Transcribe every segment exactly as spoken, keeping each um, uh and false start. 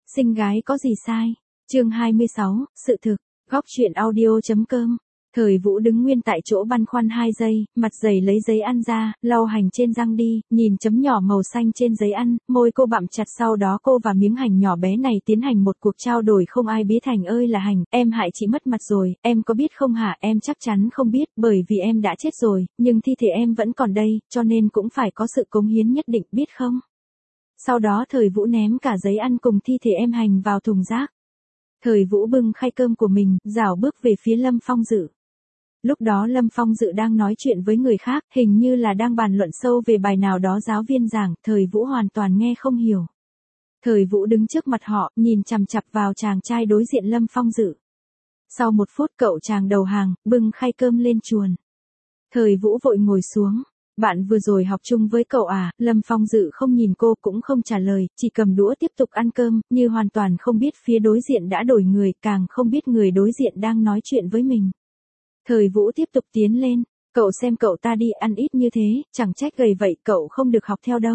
Xinh gái có gì sai? Chương hai mươi sáu, sự thực. Góc truyện audio chấm com. Thời Vũ đứng nguyên tại chỗ băn khoăn hai giây, mặt dày lấy giấy ăn ra, lau hành trên răng đi, nhìn chấm nhỏ màu xanh trên giấy ăn, môi cô bặm chặt, sau đó cô và miếng hành nhỏ bé này tiến hành một cuộc trao đổi không ai biết. Thành ơi là Hành, em hại chị mất mặt rồi, em có biết không hả? Em chắc chắn không biết, bởi vì em đã chết rồi, nhưng thi thể em vẫn còn đây, cho nên cũng phải có sự cống hiến nhất định, biết không? Sau đó Thời Vũ ném cả giấy ăn cùng thi thể em Hành vào thùng rác. Thời Vũ bưng khay cơm của mình, rảo bước về phía Lâm Phong Dự. Lúc đó Lâm Phong Dự đang nói chuyện với người khác, hình như là đang bàn luận sâu về bài nào đó giáo viên giảng, Thời Vũ hoàn toàn nghe không hiểu. Thời Vũ đứng trước mặt họ, nhìn chằm chằm vào chàng trai đối diện Lâm Phong Dự. Sau một phút cậu chàng đầu hàng, bưng khay cơm lên chuồn. Thời Vũ vội ngồi xuống. Bạn vừa rồi học chung với cậu à? Lâm Phong Dự không nhìn cô cũng không trả lời, chỉ cầm đũa tiếp tục ăn cơm, như hoàn toàn không biết phía đối diện đã đổi người, càng không biết người đối diện đang nói chuyện với mình. Thời Vũ tiếp tục tiến lên, cậu xem cậu ta đi, ăn ít như thế, chẳng trách gầy vậy, cậu không được học theo đâu.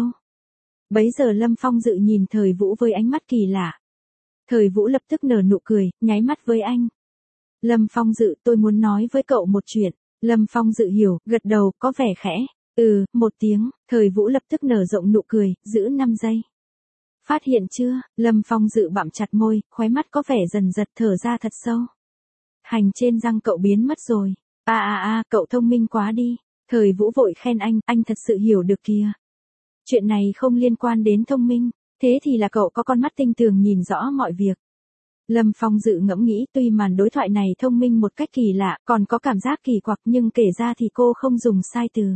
Bấy giờ Lâm Phong Dự nhìn Thời Vũ với ánh mắt kỳ lạ. Thời Vũ lập tức nở nụ cười, nháy mắt với anh. Lâm Phong Dự, tôi muốn nói với cậu một chuyện. Lâm Phong Dự hiểu, gật đầu, có vẻ khẽ. Ừ, một tiếng, Thời Vũ lập tức nở rộng nụ cười, giữ năm giây. Phát hiện chưa? Lâm Phong Dự bặm chặt môi, khóe mắt có vẻ dần dật, thở ra thật sâu. Hành trên răng cậu biến mất rồi. À à à, cậu thông minh quá đi. Thời Vũ vội khen anh, anh thật sự hiểu được kìa. Chuyện này không liên quan đến thông minh, thế thì là cậu có con mắt tinh tường nhìn rõ mọi việc. Lâm Phong Dự ngẫm nghĩ, tuy màn đối thoại này thông minh một cách kỳ lạ, còn có cảm giác kỳ quặc, nhưng kể ra thì cô không dùng sai từ.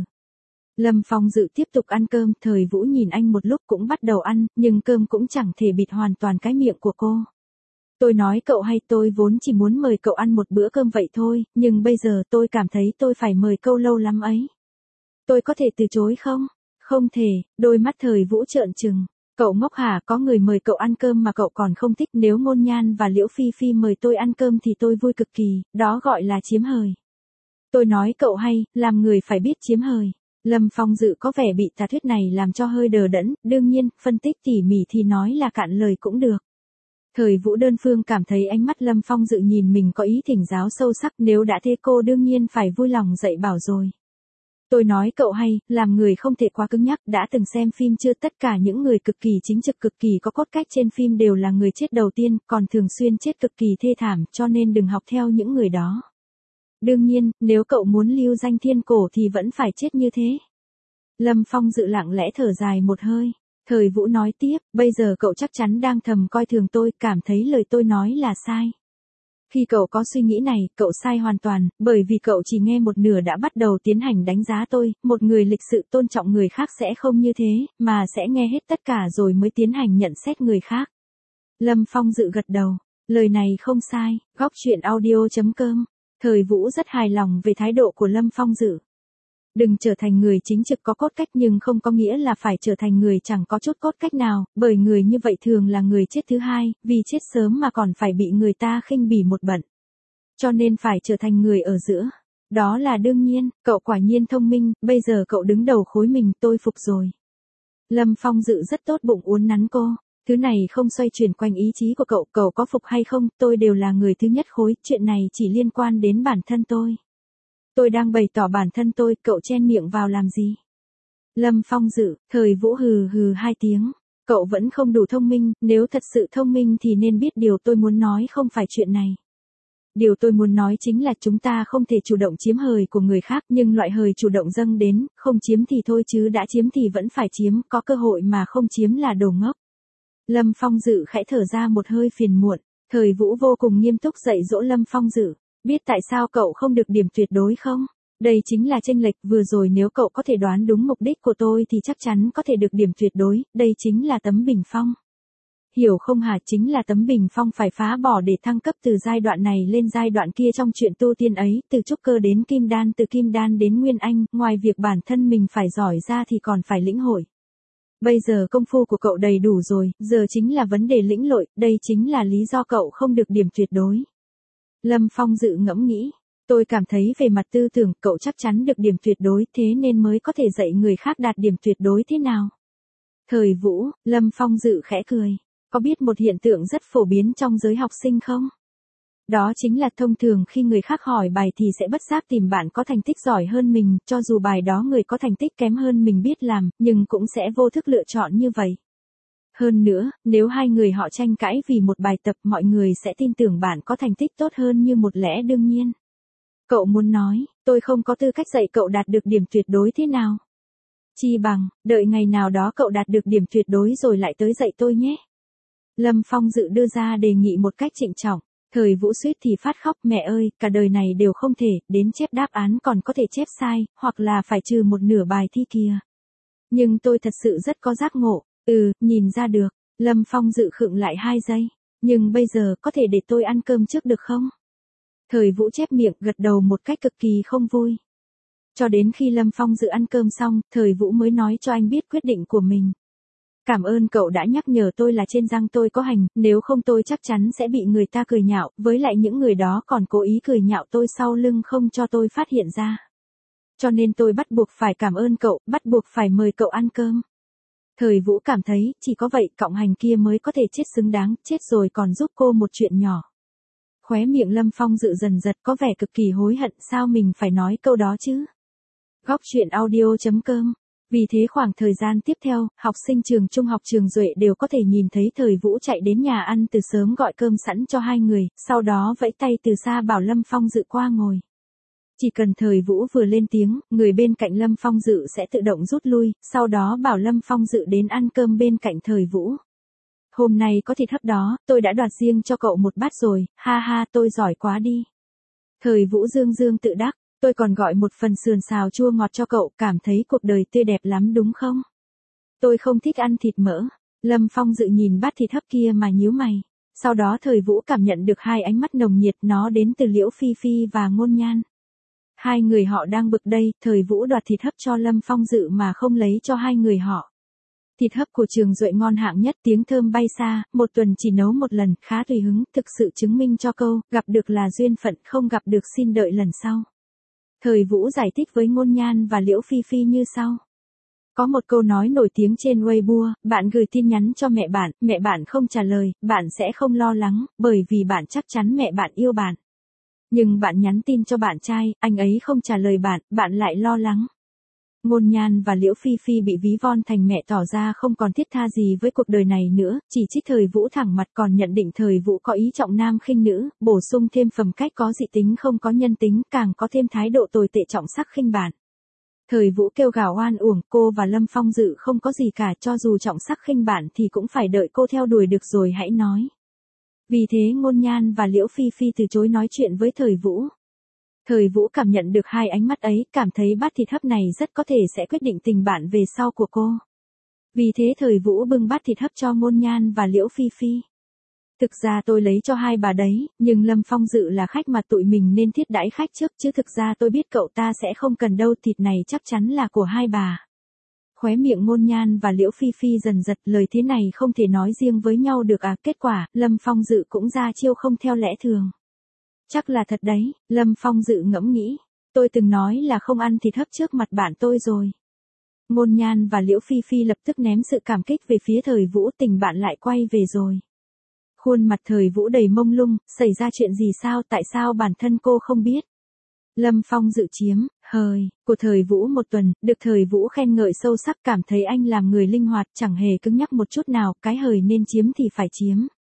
Lâm Phong Dự tiếp tục ăn cơm, Thời Vũ nhìn anh một lúc cũng bắt đầu ăn, nhưng cơm cũng chẳng thể bịt hoàn toàn cái miệng của cô. Tôi nói cậu hay, tôi vốn chỉ muốn mời cậu ăn một bữa cơm vậy thôi, nhưng bây giờ tôi cảm thấy tôi phải mời cậu lâu lắm ấy. Tôi có thể từ chối không? Không thể, đôi mắt Thời Vũ trợn trừng. Cậu ngốc hả, có người mời cậu ăn cơm mà cậu còn không thích, nếu Ngôn Nhan và Liễu Phi Phi mời tôi ăn cơm thì tôi vui cực kỳ, đó gọi là chiếm hời. Tôi nói cậu hay, làm người phải biết chiếm hời. Lâm Phong Dự có vẻ bị tà thuyết này làm cho hơi đờ đẫn, đương nhiên, phân tích tỉ mỉ thì nói là cạn lời cũng được. Thời Vũ đơn phương cảm thấy ánh mắt Lâm Phong Dự nhìn mình có ý thỉnh giáo sâu sắc, nếu đã thế cô đương nhiên phải vui lòng dạy bảo rồi. Tôi nói cậu hay, làm người không thể quá cứng nhắc, đã từng xem phim chưa? Tất cả những người cực kỳ chính trực, cực kỳ có cốt cách trên phim đều là người chết đầu tiên, còn thường xuyên chết cực kỳ thê thảm, cho nên đừng học theo những người đó. Đương nhiên, nếu cậu muốn lưu danh thiên cổ thì vẫn phải chết như thế. Lâm Phong Dự lặng lẽ thở dài một hơi. Thời Vũ nói tiếp, bây giờ cậu chắc chắn đang thầm coi thường tôi, cảm thấy lời tôi nói là sai. Khi cậu có suy nghĩ này, cậu sai hoàn toàn, bởi vì cậu chỉ nghe một nửa đã bắt đầu tiến hành đánh giá tôi, một người lịch sự tôn trọng người khác sẽ không như thế, mà sẽ nghe hết tất cả rồi mới tiến hành nhận xét người khác. Lâm Phong Dự gật đầu, lời này không sai. Góc truyện audio chấm com. Thời Vũ rất hài lòng về thái độ của Lâm Phong Dự. Đừng trở thành người chính trực có cốt cách, nhưng không có nghĩa là phải trở thành người chẳng có chút cốt cách nào, bởi người như vậy thường là người chết thứ hai, vì chết sớm mà còn phải bị người ta khinh bỉ một bận. Cho nên phải trở thành người ở giữa. Đó là đương nhiên, cậu quả nhiên thông minh, bây giờ cậu đứng đầu khối mình, tôi phục rồi. Lâm Phong Dự rất tốt bụng uốn nắn cô. Thứ này không xoay chuyển quanh ý chí của cậu, cậu có phục hay không, tôi đều là người thứ nhất khối, chuyện này chỉ liên quan đến bản thân tôi. Tôi đang bày tỏ bản thân tôi, cậu chen miệng vào làm gì? Lâm Phong Dự, Thời Vũ hừ hừ hai tiếng. Cậu vẫn không đủ thông minh, nếu thật sự thông minh thì nên biết điều tôi muốn nói không phải chuyện này. Điều tôi muốn nói chính là chúng ta không thể chủ động chiếm hời của người khác, nhưng loại hời chủ động dâng đến, không chiếm thì thôi chứ đã chiếm thì vẫn phải chiếm, có cơ hội mà không chiếm là đồ ngốc. Lâm Phong Dự khẽ thở ra một hơi phiền muộn. Thời Vũ vô cùng nghiêm túc dạy dỗ Lâm Phong Dự. Biết tại sao cậu không được điểm tuyệt đối không? Đây chính là chênh lệch, vừa rồi nếu cậu có thể đoán đúng mục đích của tôi thì chắc chắn có thể được điểm tuyệt đối, đây chính là tấm bình phong. Hiểu không hả, chính là tấm bình phong phải phá bỏ để thăng cấp từ giai đoạn này lên giai đoạn kia trong chuyện tu tiên ấy, từ trúc cơ đến kim đan, từ kim đan đến nguyên anh, ngoài việc bản thân mình phải giỏi ra thì còn phải lĩnh hội. Bây giờ công phu của cậu đầy đủ rồi, giờ chính là vấn đề lĩnh hội, đây chính là lý do cậu không được điểm tuyệt đối. Lâm Phong Dự ngẫm nghĩ, tôi cảm thấy về mặt tư tưởng cậu chắc chắn được điểm tuyệt đối, thế nên mới có thể dạy người khác đạt điểm tuyệt đối thế nào. Thời Vũ, Lâm Phong Dự khẽ cười. Có biết một hiện tượng rất phổ biến trong giới học sinh không? Đó chính là thông thường khi người khác hỏi bài thì sẽ bất giác tìm bạn có thành tích giỏi hơn mình, cho dù bài đó người có thành tích kém hơn mình biết làm, nhưng cũng sẽ vô thức lựa chọn như vậy. Hơn nữa, nếu hai người họ tranh cãi vì một bài tập, mọi người sẽ tin tưởng bạn có thành tích tốt hơn như một lẽ đương nhiên. Cậu muốn nói, tôi không có tư cách dạy cậu đạt được điểm tuyệt đối thế nào? Chi bằng, đợi ngày nào đó cậu đạt được điểm tuyệt đối rồi lại tới dạy tôi nhé. Lâm Phong Dự đưa ra đề nghị một cách trịnh trọng. Thời Vũ suýt thì phát khóc, mẹ ơi, cả đời này đều không thể, đến chép đáp án còn có thể chép sai, hoặc là phải trừ một nửa bài thi kìa. Nhưng tôi thật sự rất có giác ngộ, ừ, nhìn ra được, Lâm Phong Dự khựng lại hai giây. Nhưng bây giờ có thể để tôi ăn cơm trước được không? Thời Vũ chép miệng gật đầu một cách cực kỳ không vui. Cho đến khi Lâm Phong Dự ăn cơm xong, Thời Vũ mới nói cho anh biết quyết định của mình. Cảm ơn cậu đã nhắc nhở tôi là trên răng tôi có hành, nếu không tôi chắc chắn sẽ bị người ta cười nhạo, với lại những người đó còn cố ý cười nhạo tôi sau lưng không cho tôi phát hiện ra. Cho nên tôi bắt buộc phải cảm ơn cậu, bắt buộc phải mời cậu ăn cơm. Thời Vũ cảm thấy, chỉ có vậy cọng hành kia mới có thể chết xứng đáng, chết rồi còn giúp cô một chuyện nhỏ. Khóe miệng Lâm Phong Dự dần giật có vẻ cực kỳ hối hận, sao mình phải nói câu đó chứ? Góc truyện audio chấm com. Vì thế khoảng thời gian tiếp theo, học sinh trường trung học Trường Duệ đều có thể nhìn thấy Thời Vũ chạy đến nhà ăn từ sớm gọi cơm sẵn cho hai người, sau đó vẫy tay từ xa bảo Lâm Phong Dự qua ngồi. Chỉ cần Thời Vũ vừa lên tiếng, người bên cạnh Lâm Phong Dự sẽ tự động rút lui, sau đó bảo Lâm Phong Dự đến ăn cơm bên cạnh Thời Vũ. Hôm nay có thịt hấp đó, tôi đã đoạt riêng cho cậu một bát rồi, ha ha tôi giỏi quá đi. Thời Vũ dương dương tự đắc. Tôi còn gọi một phần sườn xào chua ngọt cho cậu, cảm thấy cuộc đời tươi đẹp lắm đúng không? Tôi không thích ăn thịt mỡ. Lâm Phong Dự nhìn bát thịt hấp kia mà nhíu mày. Sau đó Thời Vũ cảm nhận được hai ánh mắt nồng nhiệt, nó đến từ Liễu Phi Phi và Ngôn Nhan. Hai người họ đang bực đây, Thời Vũ đoạt thịt hấp cho Lâm Phong Dự mà không lấy cho hai người họ. Thịt hấp của Trường Duệ ngon hạng nhất, tiếng thơm bay xa, một tuần chỉ nấu một lần, khá tùy hứng, thực sự chứng minh cho câu, gặp được là duyên phận, không gặp được xin đợi lần sau. Thời Vũ giải thích với Ngôn Nhan và Liễu Phi Phi như sau. Có một câu nói nổi tiếng trên Weibo, bạn gửi tin nhắn cho mẹ bạn, mẹ bạn không trả lời, bạn sẽ không lo lắng, bởi vì bạn chắc chắn mẹ bạn yêu bạn. Nhưng bạn nhắn tin cho bạn trai, anh ấy không trả lời bạn, bạn lại lo lắng. Ngôn Nhan và Liễu Phi Phi bị ví von thành mẹ tỏ ra không còn thiết tha gì với cuộc đời này nữa, chỉ trích Thời Vũ thẳng mặt, còn nhận định Thời Vũ có ý trọng nam khinh nữ, bổ sung thêm phẩm cách có dị tính không có nhân tính, càng có thêm thái độ tồi tệ trọng sắc khinh bạn. Thời Vũ kêu gào oan uổng, cô và Lâm Phong Dự không có gì cả, cho dù trọng sắc khinh bạn thì cũng phải đợi cô theo đuổi được rồi hãy nói. Vì thế Ngôn Nhan và Liễu Phi Phi từ chối nói chuyện với Thời Vũ. Thời Vũ cảm nhận được hai ánh mắt ấy, cảm thấy bát thịt hấp này rất có thể sẽ quyết định tình bạn về sau của cô. Vì thế Thời Vũ bưng bát thịt hấp cho Ngôn Nhan và Liễu Phi Phi. Thực ra tôi lấy cho hai bà đấy, nhưng Lâm Phong Dự là khách mà tụi mình nên thiết đãi khách trước, chứ thực ra tôi biết cậu ta sẽ không cần đâu, thịt này chắc chắn là của hai bà. Khóe miệng Ngôn Nhan và Liễu Phi Phi dần giật, lời thế này không thể nói riêng với nhau được à, kết quả, Lâm Phong Dự cũng ra chiêu không theo lẽ thường. Chắc là thật đấy, Lâm Phong Dự ngẫm nghĩ. Tôi từng nói là không ăn thịt hấp trước mặt bạn tôi rồi. Ngôn Nhan và Liễu Phi Phi lập tức ném sự cảm kích về phía Thời Vũ, tình bạn lại quay về rồi. Khuôn mặt Thời Vũ đầy mông lung, xảy ra chuyện gì sao, tại sao bản thân cô không biết? Lâm Phong Dự chiếm, hời, của Thời Vũ một tuần, được Thời Vũ khen ngợi sâu sắc, cảm thấy anh làm người linh hoạt, chẳng hề cứng nhắc một chút nào, cái hời nên chiếm thì phải chiếm.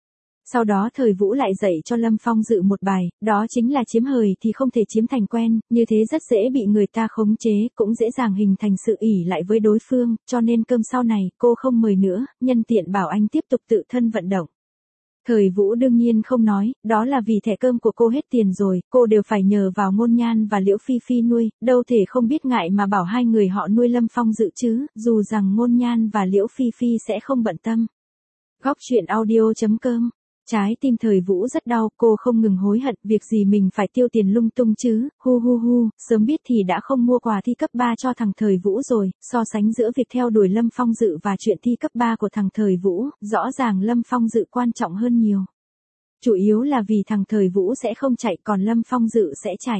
Sau đó Thời Vũ lại dạy cho Lâm Phong Dự một bài, đó chính là chiếm hời thì không thể chiếm thành quen, như thế rất dễ bị người ta khống chế, cũng dễ dàng hình thành sự ỷ lại với đối phương, cho nên cơm sau này cô không mời nữa, nhân tiện bảo anh tiếp tục tự thân vận động. Thời Vũ đương nhiên không nói, đó là vì thẻ cơm của cô hết tiền rồi, cô đều phải nhờ vào Ngôn Nhan và Liễu Phi Phi nuôi, đâu thể không biết ngại mà bảo hai người họ nuôi Lâm Phong Dự chứ, dù rằng Ngôn Nhan và Liễu Phi Phi sẽ không bận tâm. Góc truyện audio chấm com. Trái tim Thời Vũ rất đau, cô không ngừng hối hận, việc gì mình phải tiêu tiền lung tung chứ, hu hu hu, sớm biết thì đã không mua quà thi cấp ba cho thằng Thời Vũ rồi, so sánh giữa việc theo đuổi Lâm Phong Dự và chuyện thi cấp ba của thằng Thời Vũ, rõ ràng Lâm Phong Dự quan trọng hơn nhiều. Chủ yếu là vì thằng Thời Vũ sẽ không chạy, còn Lâm Phong Dự sẽ chạy.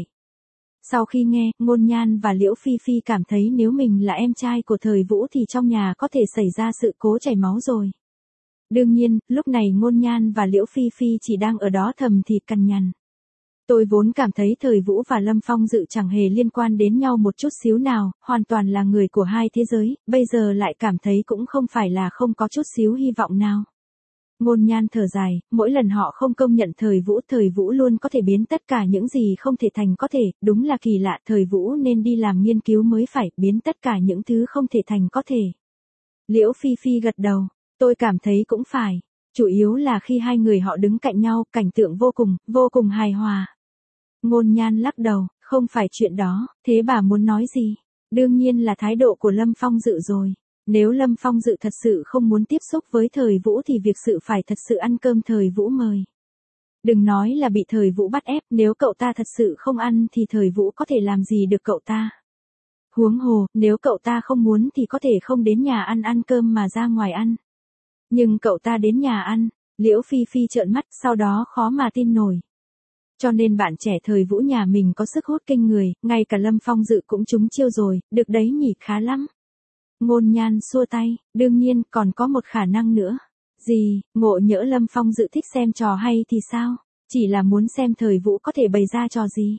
Sau khi nghe, Ngôn Nhan và Liễu Phi Phi cảm thấy nếu mình là em trai của Thời Vũ thì trong nhà có thể xảy ra sự cố chảy máu rồi. Đương nhiên, lúc này Ngôn Nhan và Liễu Phi Phi chỉ đang ở đó thầm thì cằn nhằn. Tôi vốn cảm thấy Thời Vũ và Lâm Phong Dự chẳng hề liên quan đến nhau một chút xíu nào, hoàn toàn là người của hai thế giới, bây giờ lại cảm thấy cũng không phải là không có chút xíu hy vọng nào. Ngôn Nhan thở dài, mỗi lần họ không công nhận Thời Vũ, Thời Vũ luôn có thể biến tất cả những gì không thể thành có thể, đúng là kỳ lạ, Thời Vũ nên đi làm nghiên cứu mới phải, biến tất cả những thứ không thể thành có thể. Liễu Phi Phi gật đầu, tôi cảm thấy cũng phải, chủ yếu là khi hai người họ đứng cạnh nhau, cảnh tượng vô cùng, vô cùng hài hòa. Ngôn Nhan lắc đầu, không phải chuyện đó, thế bà muốn nói gì? Đương nhiên là thái độ của Lâm Phong Dự rồi. Nếu Lâm Phong Dự thật sự không muốn tiếp xúc với Thời Vũ thì việc sự phải thật sự ăn cơm Thời Vũ mời. Đừng nói là bị Thời Vũ bắt ép, nếu cậu ta thật sự không ăn thì Thời Vũ có thể làm gì được cậu ta. Huống hồ, nếu cậu ta không muốn thì có thể không đến nhà ăn ăn cơm mà ra ngoài ăn. Nhưng cậu ta đến nhà ăn, Liễu Phi Phi trợn mắt, sau đó khó mà tin nổi. Cho nên bạn trẻ Thời Vũ nhà mình có sức hút kinh người, ngay cả Lâm Phong Dự cũng trúng chiêu rồi, được đấy nhỉ, khá lắm. Ngôn Nhan xua tay, đương nhiên còn có một khả năng nữa. Gì, ngộ nhỡ Lâm Phong Dự thích xem trò hay thì sao? Chỉ là muốn xem Thời Vũ có thể bày ra trò gì?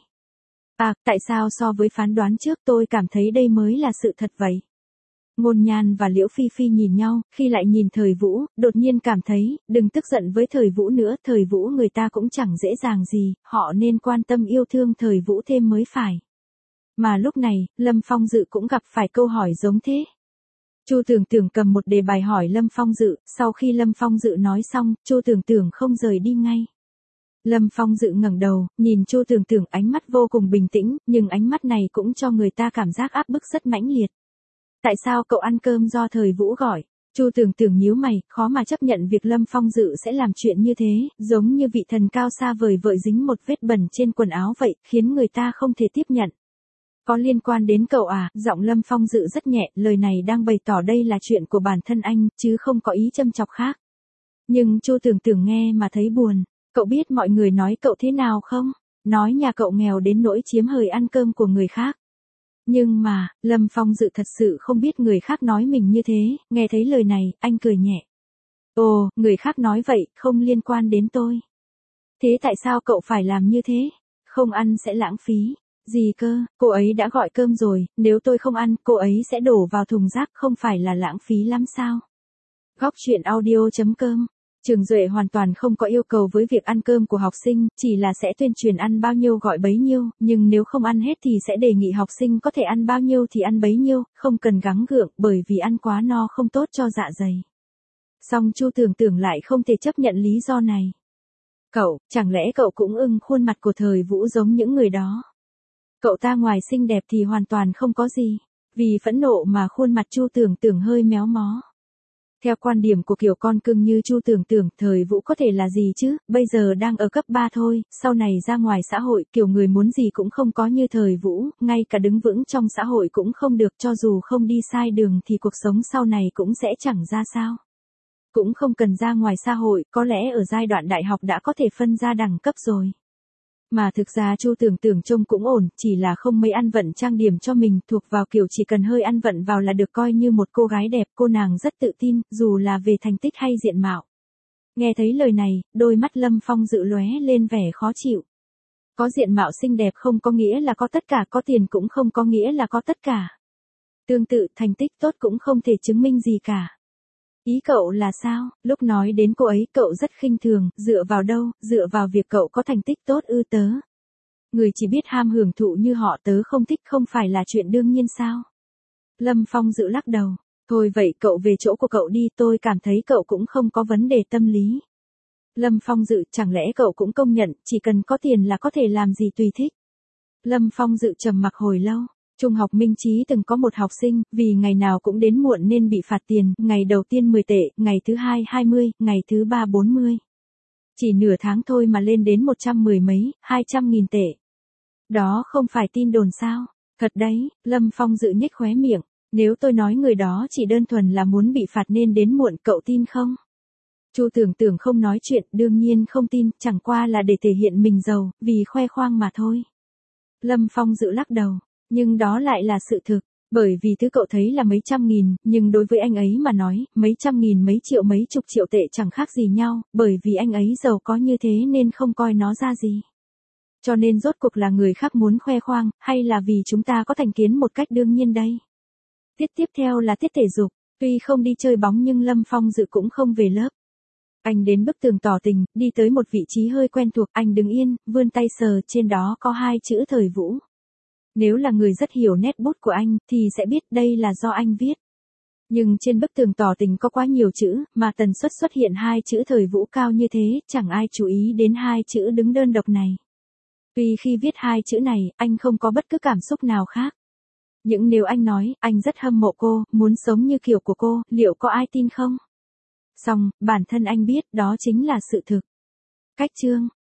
À, tại sao so với phán đoán trước tôi cảm thấy đây mới là sự thật vậy? Ngôn Nhan và Liễu Phi Phi nhìn nhau, khi lại nhìn Thời Vũ, đột nhiên cảm thấy, đừng tức giận với Thời Vũ nữa, Thời Vũ người ta cũng chẳng dễ dàng gì, họ nên quan tâm yêu thương Thời Vũ thêm mới phải. Mà lúc này, Lâm Phong Dự cũng gặp phải câu hỏi giống thế. Chu Tưởng Tưởng cầm một đề bài hỏi Lâm Phong Dự, sau khi Lâm Phong Dự nói xong, Chu Tưởng Tưởng không rời đi ngay. Lâm Phong Dự ngẩng đầu, nhìn Chu Tưởng Tưởng, ánh mắt vô cùng bình tĩnh, nhưng ánh mắt này cũng cho người ta cảm giác áp bức rất mãnh liệt. Tại sao cậu ăn cơm do Thời Vũ gọi? Chu Tưởng Tưởng nhíu mày, khó mà chấp nhận việc Lâm Phong Dự sẽ làm chuyện như thế, giống như vị thần cao xa vời vợi dính một vết bẩn trên quần áo vậy, khiến người ta không thể tiếp nhận. Có liên quan đến cậu à? Giọng Lâm Phong Dự rất nhẹ, lời này đang bày tỏ đây là chuyện của bản thân anh, chứ không có ý châm chọc khác. Nhưng Chu Tưởng Tưởng nghe mà thấy buồn. Cậu biết mọi người nói cậu thế nào không? Nói nhà cậu nghèo đến nỗi chiếm hời ăn cơm của người khác. Nhưng mà, Lâm Phong Dự thật sự không biết người khác nói mình như thế, nghe thấy lời này, anh cười nhẹ. Ồ, người khác nói vậy, không liên quan đến tôi. Thế tại sao cậu phải làm như thế? Không ăn sẽ lãng phí. Gì cơ, cô ấy đã gọi cơm rồi, nếu tôi không ăn, cô ấy sẽ đổ vào thùng rác, không phải là lãng phí lắm sao? Góc truyện audio chấm com. Trường Duệ hoàn toàn không có yêu cầu với việc ăn cơm của học sinh, chỉ là sẽ tuyên truyền ăn bao nhiêu gọi bấy nhiêu, nhưng nếu không ăn hết thì sẽ đề nghị học sinh có thể ăn bao nhiêu thì ăn bấy nhiêu, không cần gắng gượng, bởi vì ăn quá no không tốt cho dạ dày. Song Chu Tưởng Tưởng lại không thể chấp nhận lý do này. Cậu, chẳng lẽ cậu cũng ưng khuôn mặt của Thời Vũ giống những người đó? Cậu ta ngoài xinh đẹp thì hoàn toàn không có gì. Vì phẫn nộ mà khuôn mặt Chu Tưởng Tưởng hơi méo mó. Theo quan điểm của kiểu con cưng như Chu Tưởng Tưởng, Thời Vũ có thể là gì chứ, bây giờ đang ở cấp ba thôi, sau này ra ngoài xã hội, kiểu người muốn gì cũng không có như Thời Vũ, ngay cả đứng vững trong xã hội cũng không được, cho dù không đi sai đường thì cuộc sống sau này cũng sẽ chẳng ra sao. Cũng không cần ra ngoài xã hội, có lẽ ở giai đoạn đại học đã có thể phân ra đẳng cấp rồi. Mà thực ra Chu Tưởng Tưởng trông cũng ổn, chỉ là không mấy ăn vận trang điểm cho mình, thuộc vào kiểu chỉ cần hơi ăn vận vào là được coi như một cô gái đẹp, cô nàng rất tự tin, dù là về thành tích hay diện mạo. Nghe thấy lời này, đôi mắt Lâm Phong Dự lóe lên vẻ khó chịu. Có diện mạo xinh đẹp không có nghĩa là có tất cả, có tiền cũng không có nghĩa là có tất cả. Tương tự, thành tích tốt cũng không thể chứng minh gì cả. Ý cậu là sao? Lúc nói đến cô ấy cậu rất khinh thường, dựa vào đâu, dựa vào việc cậu có thành tích tốt ư tớ. Người chỉ biết ham hưởng thụ như họ tớ không thích không phải là chuyện đương nhiên sao? Lâm Phong Dự lắc đầu, thôi vậy cậu về chỗ của cậu đi, tôi cảm thấy cậu cũng không có vấn đề tâm lý. Lâm Phong Dự, chẳng lẽ cậu cũng công nhận, chỉ cần có tiền là có thể làm gì tùy thích? Lâm Phong Dự trầm mặc hồi lâu. Trung học Minh Chí từng có một học sinh, vì ngày nào cũng đến muộn nên bị phạt tiền, ngày đầu tiên mười tệ, ngày thứ hai hai mươi, ngày thứ ba bốn mươi. Chỉ nửa tháng thôi mà lên đến một trăm mười mấy, hai trăm nghìn tệ. Đó không phải tin đồn sao? Thật đấy, Lâm Phong Dự nhếch khóe miệng, nếu tôi nói người đó chỉ đơn thuần là muốn bị phạt nên đến muộn, cậu tin không? Chu Tưởng Tưởng không nói chuyện, đương nhiên không tin, chẳng qua là để thể hiện mình giàu, vì khoe khoang mà thôi. Lâm Phong Dự lắc đầu. Nhưng đó lại là sự thực. Bởi vì thứ cậu thấy là mấy trăm nghìn, nhưng đối với anh ấy mà nói, mấy trăm nghìn mấy triệu mấy chục triệu tệ chẳng khác gì nhau, bởi vì anh ấy giàu có như thế nên không coi nó ra gì. Cho nên rốt cuộc là người khác muốn khoe khoang, hay là vì chúng ta có thành kiến một cách đương nhiên đây. Tiết tiếp theo là tiết thể dục, tuy không đi chơi bóng nhưng Lâm Phong Dự cũng không về lớp. Anh đến bức tường tỏ tình, đi tới một vị trí hơi quen thuộc, anh đứng yên, vươn tay sờ, trên đó có hai chữ Thời Vũ. Nếu là người rất hiểu nét bút của anh, thì sẽ biết đây là do anh viết. Nhưng trên bức tường tỏ tình có quá nhiều chữ, mà tần suất xuất hiện hai chữ Thời Vũ cao như thế, chẳng ai chú ý đến hai chữ đứng đơn độc này. Tuy khi viết hai chữ này, anh không có bất cứ cảm xúc nào khác. Nhưng nếu anh nói, anh rất hâm mộ cô, muốn sống như kiểu của cô, liệu có ai tin không? Xong, bản thân anh biết, đó chính là sự thực. Cách chương